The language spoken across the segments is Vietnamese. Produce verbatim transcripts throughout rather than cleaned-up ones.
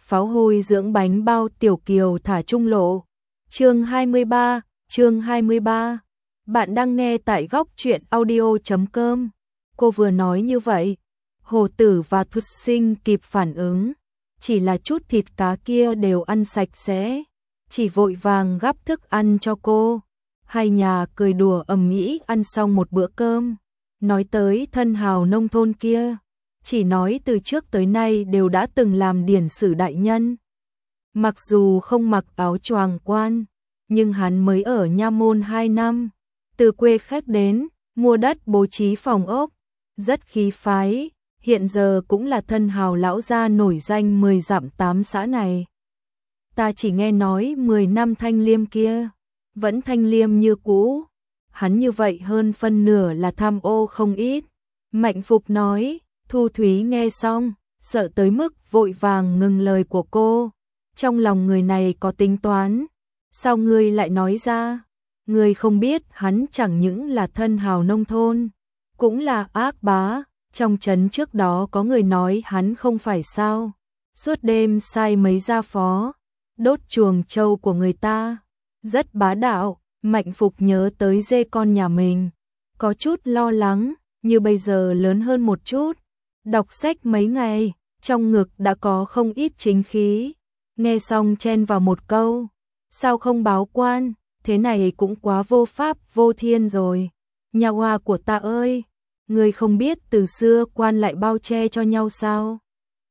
pháo hôi dưỡng bánh bao Tiểu Kiều thả trung lộ. Chương hai mươi ba, chương hai mươi ba. Bạn đang nghe tại góc truyện audio chấm com. Cô vừa nói như vậy, Hồ Tử và Thuật Sinh kịp phản ứng, chỉ là chút thịt cá kia đều ăn sạch sẽ, chỉ vội vàng gắp thức ăn cho cô. Hai nhà cười đùa ầm ĩ ăn xong một bữa cơm, nói tới thân hào nông thôn kia, chỉ nói từ trước tới nay đều đã từng làm điển sử đại nhân. Mặc dù không mặc áo choàng quan, nhưng hắn mới ở Nha Môn hai năm, từ quê khách đến, mua đất bố trí phòng ốc, rất khí phái, hiện giờ cũng là thân hào lão gia nổi danh mười dặm tám xã này. Ta chỉ nghe nói mười năm thanh liêm kia, vẫn thanh liêm như cũ, hắn như vậy hơn phân nửa là tham ô không ít. Mạnh Phục nói. Thu Thúy nghe xong, sợ tới mức vội vàng ngừng lời của cô. Trong lòng người này có tính toán. Sao ngươi lại nói ra? Ngươi không biết hắn chẳng những là thân hào nông thôn, cũng là ác bá. Trong trấn trước đó có người nói hắn không phải sao. Suốt đêm sai mấy gia phó, đốt chuồng trâu của người ta. Rất bá đạo. Mạnh Phục nhớ tới dê con nhà mình, có chút lo lắng, như bây giờ lớn hơn một chút. Đọc sách mấy ngày, trong ngực đã có không ít chính khí. Nghe xong chen vào một câu, sao không báo quan, thế này cũng quá vô pháp vô thiên rồi. Nhà hoa của ta ơi, người không biết từ xưa quan lại bao che cho nhau sao?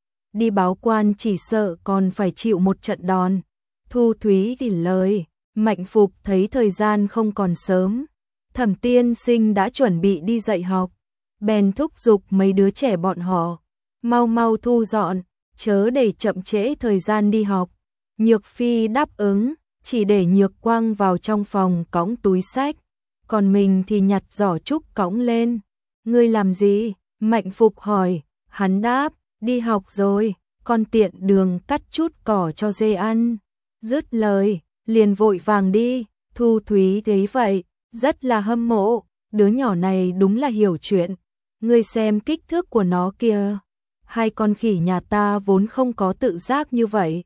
Đi báo quan chỉ sợ còn phải chịu một trận đòn. Thu Thúy thì lời, Mạnh Phục thấy thời gian không còn sớm, Thẩm tiên sinh đã chuẩn bị đi dạy học, bèn thúc giục mấy đứa trẻ bọn họ, mau mau thu dọn, chớ để chậm trễ thời gian đi học. Nhược Phi đáp ứng, chỉ để Nhược Quang vào trong phòng cõng túi sách, còn mình thì nhặt giỏ trúc cõng lên. Ngươi làm gì? Mạnh Phục hỏi. Hắn đáp, đi học rồi, con tiện đường cắt chút cỏ cho dê ăn. Dứt lời, liền vội vàng đi. Thu Thúy thấy vậy, rất là hâm mộ, đứa nhỏ này đúng là hiểu chuyện. Ngươi xem kích thước của nó kìa, hai con khỉ nhà ta vốn không có tự giác như vậy.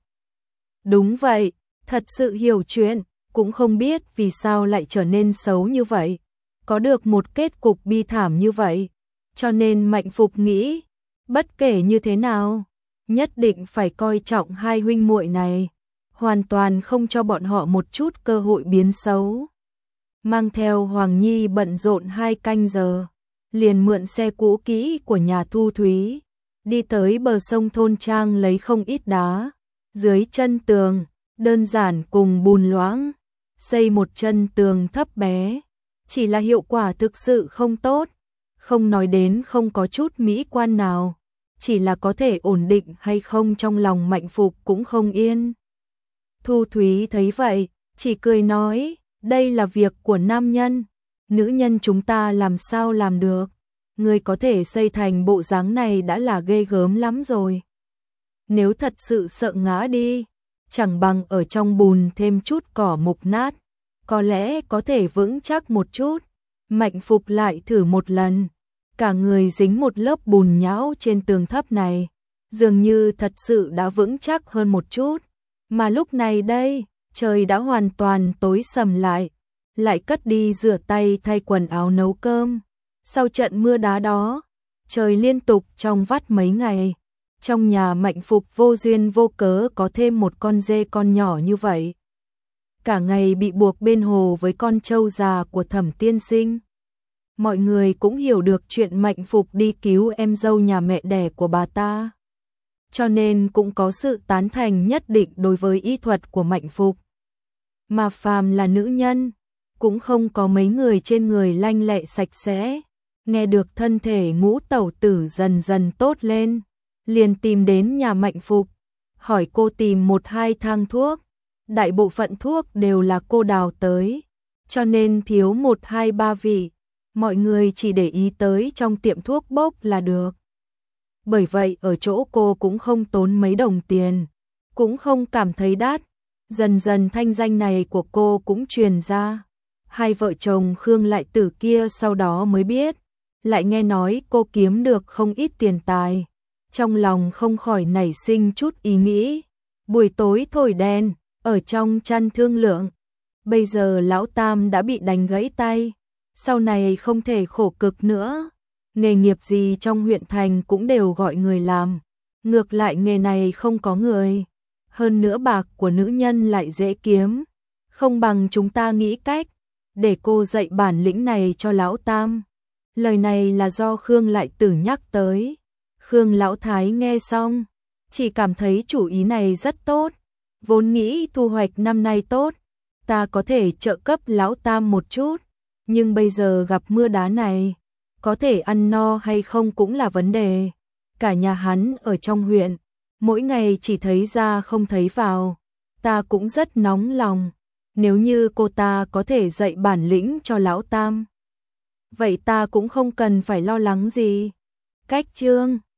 Đúng vậy, thật sự hiểu chuyện, cũng không biết vì sao lại trở nên xấu như vậy, có được một kết cục bi thảm như vậy. Cho nên Mạnh Phục nghĩ, bất kể như thế nào, nhất định phải coi trọng hai huynh muội này, hoàn toàn không cho bọn họ một chút cơ hội biến xấu. Mang theo Hoàng Nhi bận rộn hai canh giờ, liền mượn xe cũ kỹ của nhà Thu Thúy, đi tới bờ sông thôn trang lấy không ít đá, dưới chân tường, đơn giản cùng bùn loãng, xây một chân tường thấp bé, chỉ là hiệu quả thực sự không tốt, không nói đến không có chút mỹ quan nào, chỉ là có thể ổn định hay không trong lòng Mạnh Phục cũng không yên. Thu Thúy thấy vậy, chỉ cười nói, đây là việc của nam nhân, nữ nhân chúng ta làm sao làm được, người có thể xây thành bộ dáng này đã là ghê gớm lắm rồi. Nếu thật sự sợ ngã đi, chẳng bằng ở trong bùn thêm chút cỏ mục nát, có lẽ có thể vững chắc một chút. Mạnh Phục lại thử một lần, cả người dính một lớp bùn nhão trên tường thấp này, dường như thật sự đã vững chắc hơn một chút. Mà lúc này đây, trời đã hoàn toàn tối sầm lại, lại cất đi rửa tay thay quần áo nấu cơm. Sau trận mưa đá đó, trời liên tục trong vắt mấy ngày, trong nhà Mạnh Phục vô duyên vô cớ có thêm một con dê con nhỏ như vậy. Cả ngày bị buộc bên hồ với con trâu già của Thẩm tiên sinh. Mọi người cũng hiểu được chuyện Mạnh Phục đi cứu em dâu nhà mẹ đẻ của bà ta, cho nên cũng có sự tán thành nhất định đối với y thuật của Mạnh Phục. Mà phàm là nữ nhân, cũng không có mấy người trên người lanh lẹ sạch sẽ. Nghe được thân thể ngũ tẩu tử dần dần tốt lên, liền tìm đến nhà Mạnh Phục, hỏi cô tìm một hai thang thuốc. Đại bộ phận thuốc đều là cô đào tới, cho nên thiếu một hai ba vị, mọi người chỉ để ý tới trong tiệm thuốc bốc là được. Bởi vậy ở chỗ cô cũng không tốn mấy đồng tiền, cũng không cảm thấy đắt. Dần dần thanh danh này của cô cũng truyền ra. Hai vợ chồng Khương Lại Tử kia sau đó mới biết, lại nghe nói cô kiếm được không ít tiền tài, trong lòng không khỏi nảy sinh chút ý nghĩ, Buổi tối thổi đèn, ở trong chăn thương lượng. Bây giờ lão Tam đã bị đánh gãy tay, sau này không thể khổ cực nữa. Nghề nghiệp gì trong huyện thành cũng đều gọi người làm, ngược lại nghề này không có người. Hơn nữa bạc của nữ nhân lại dễ kiếm, không bằng chúng ta nghĩ cách để cô dạy bản lĩnh này cho lão Tam. Lời này là do Khương Lại Tử nhắc tới. Khương Lão Thái nghe xong, chỉ cảm thấy chủ ý này rất tốt. Vốn nghĩ thu hoạch năm nay tốt, ta có thể trợ cấp Lão Tam một chút, nhưng bây giờ gặp mưa đá này, có thể ăn no hay không cũng là vấn đề. Cả nhà hắn ở trong huyện, mỗi ngày chỉ thấy ra không thấy vào. Ta cũng rất nóng lòng, nếu như cô ta có thể dạy bản lĩnh cho Lão Tam, vậy ta cũng không cần phải lo lắng gì. Cách chương